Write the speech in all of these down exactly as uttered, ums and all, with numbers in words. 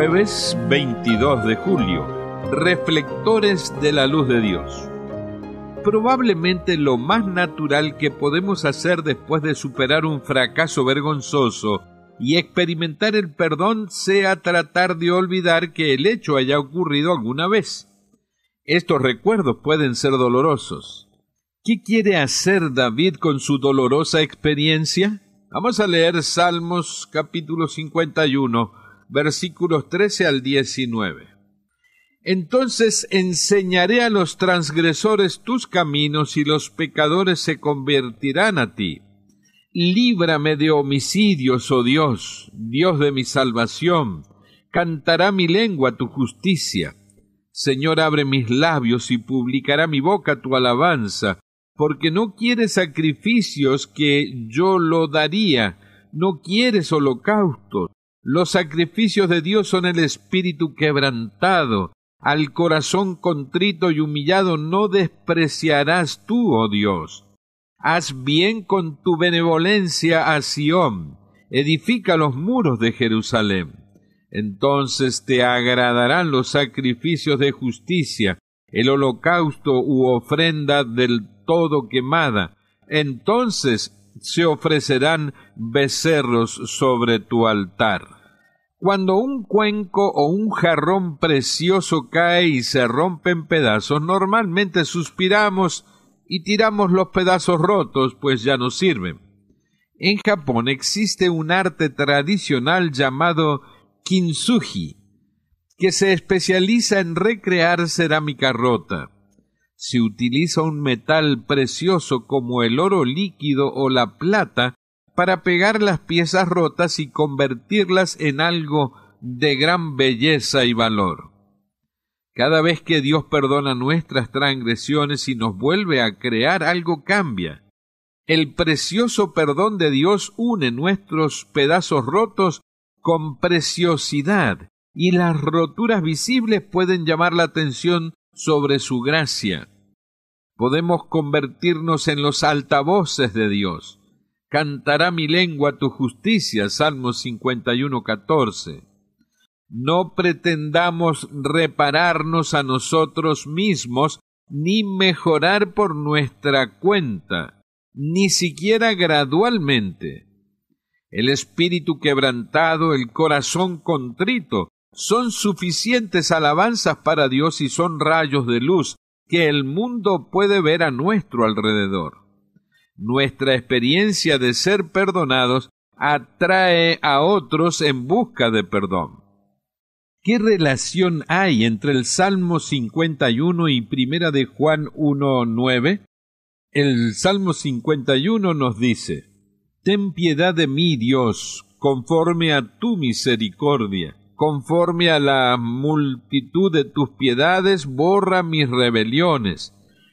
Jueves veintidós de julio. Reflectores de la luz de Dios. Probablemente lo más natural que podemos hacer después de superar un fracaso vergonzoso y experimentar el perdón sea tratar de olvidar que el hecho haya ocurrido alguna vez. Estos recuerdos pueden ser dolorosos. ¿Qué quiere hacer David con su dolorosa experiencia? Vamos a leer Salmos capítulo cincuenta y uno, versículos trece al diecinueve. Entonces enseñaré a los transgresores tus caminos y los pecadores se convertirán a ti. Líbrame de homicidios, oh Dios, Dios de mi salvación. Cantará mi lengua tu justicia. Señor, abre mis labios y publicará mi boca tu alabanza, porque no quieres sacrificios que yo lo daría, no quieres holocaustos. Los sacrificios de Dios son el espíritu quebrantado. Al corazón contrito y humillado no despreciarás tú, oh Dios. Haz bien con tu benevolencia a Sión, edifica los muros de Jerusalén. Entonces te agradarán los sacrificios de justicia, el holocausto u ofrenda del todo quemada. Entonces se ofrecerán becerros sobre tu altar. Cuando un cuenco o un jarrón precioso cae y se rompe en pedazos, normalmente suspiramos y tiramos los pedazos rotos, pues ya no sirven. En Japón existe un arte tradicional llamado kintsugi, que se especializa en recrear cerámica rota. Se utiliza un metal precioso como el oro líquido o la plata para pegar las piezas rotas y convertirlas en algo de gran belleza y valor. Cada vez que Dios perdona nuestras transgresiones y nos vuelve a crear, algo cambia. El precioso perdón de Dios une nuestros pedazos rotos con preciosidad, y las roturas visibles pueden llamar la atención sobre su gracia. Podemos convertirnos en los altavoces de Dios. Cantará mi lengua tu justicia, Salmos cincuenta y uno, catorce. No pretendamos repararnos a nosotros mismos, ni mejorar por nuestra cuenta, ni siquiera gradualmente. El espíritu quebrantado, el corazón contrito, son suficientes alabanzas para Dios y son rayos de luz que el mundo puede ver a nuestro alrededor. Nuestra experiencia de ser perdonados atrae a otros en busca de perdón. ¿Qué relación hay entre el Salmo cincuenta y uno y Primera de Juan uno nueve? El Salmo cincuenta y uno nos dice: Ten piedad de mí, Dios, conforme a tu misericordia. Conforme a la multitud de tus piedades, borra mis rebeliones.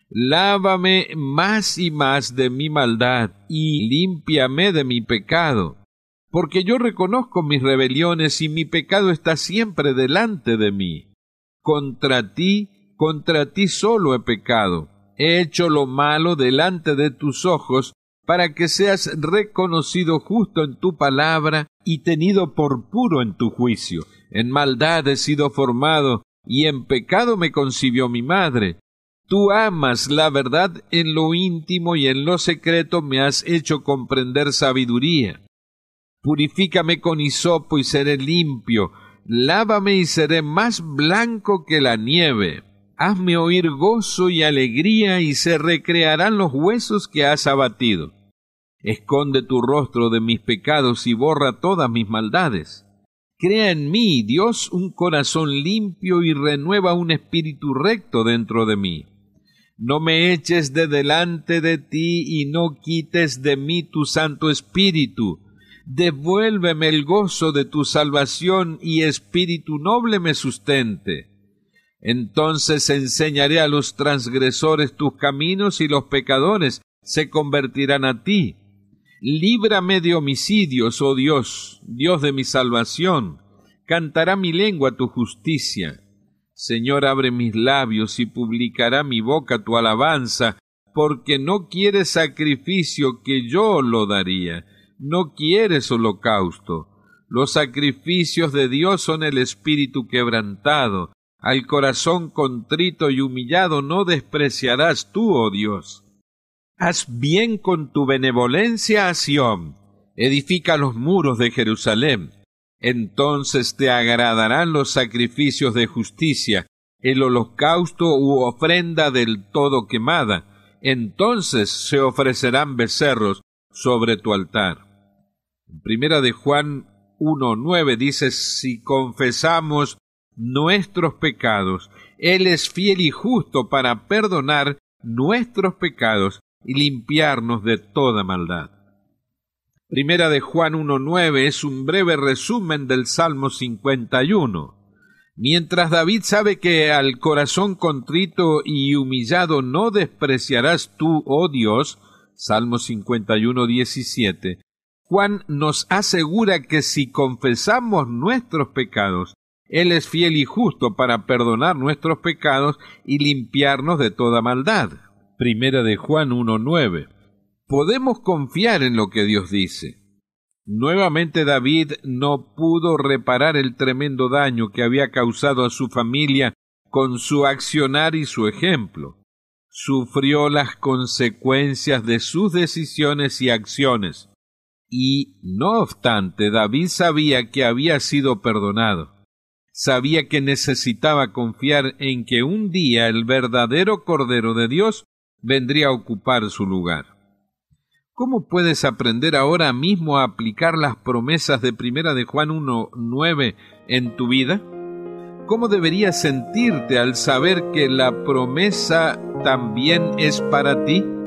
Lávame más y más de mi maldad, y límpiame de mi pecado. Porque yo reconozco mis rebeliones, y mi pecado está siempre delante de mí. Contra ti, contra ti solo he pecado. He hecho lo malo delante de tus ojos, para que seas reconocido justo en tu palabra y tenido por puro en tu juicio. En maldad he sido formado, y en pecado me concibió mi madre. Tú amas la verdad en lo íntimo y en lo secreto me has hecho comprender sabiduría. Purifícame con hisopo y seré limpio. Lávame y seré más blanco que la nieve. Hazme oír gozo y alegría y se recrearán los huesos que has abatido. Esconde tu rostro de mis pecados y borra todas mis maldades. Crea en mí, Dios, un corazón limpio y renueva un espíritu recto dentro de mí. No me eches de delante de ti y no quites de mí tu Santo Espíritu. Devuélveme el gozo de tu salvación y espíritu noble me sustente. Entonces enseñaré a los transgresores tus caminos y los pecadores se convertirán a ti. Líbrame de homicidios, oh Dios, Dios de mi salvación. Cantará mi lengua tu justicia. Señor, abre mis labios y publicará mi boca tu alabanza, porque no quieres sacrificio que yo lo daría, no quieres holocausto. Los sacrificios de Dios son el espíritu quebrantado. Al corazón contrito y humillado no despreciarás tú, oh Dios. Haz bien con tu benevolencia a Sión. Edifica los muros de Jerusalén. Entonces te agradarán los sacrificios de justicia, el holocausto u ofrenda del todo quemada. Entonces se ofrecerán becerros sobre tu altar. En Primera de Juan uno nueve dice, si confesamos nuestros pecados, Él es fiel y justo para perdonar nuestros pecados y limpiarnos de toda maldad. Primera de Juan uno nueve es un breve resumen del Salmo cincuenta y uno. Mientras David sabe que al corazón contrito y humillado no despreciarás tú, oh Dios, Salmo cincuenta y uno, diecisiete, Juan nos asegura que si confesamos nuestros pecados, Él es fiel y justo para perdonar nuestros pecados y limpiarnos de toda maldad. Primera de Juan uno nueve. Podemos confiar en lo que Dios dice. Nuevamente David no pudo reparar el tremendo daño que había causado a su familia con su accionar y su ejemplo. Sufrió las consecuencias de sus decisiones y acciones. Y, no obstante, David sabía que había sido perdonado. Sabía que necesitaba confiar en que un día el verdadero Cordero de Dios vendría a ocupar su lugar. ¿Cómo puedes aprender ahora mismo a aplicar las promesas de Primera de Juan uno nueve en tu vida? ¿Cómo deberías sentirte al saber que la promesa también es para ti?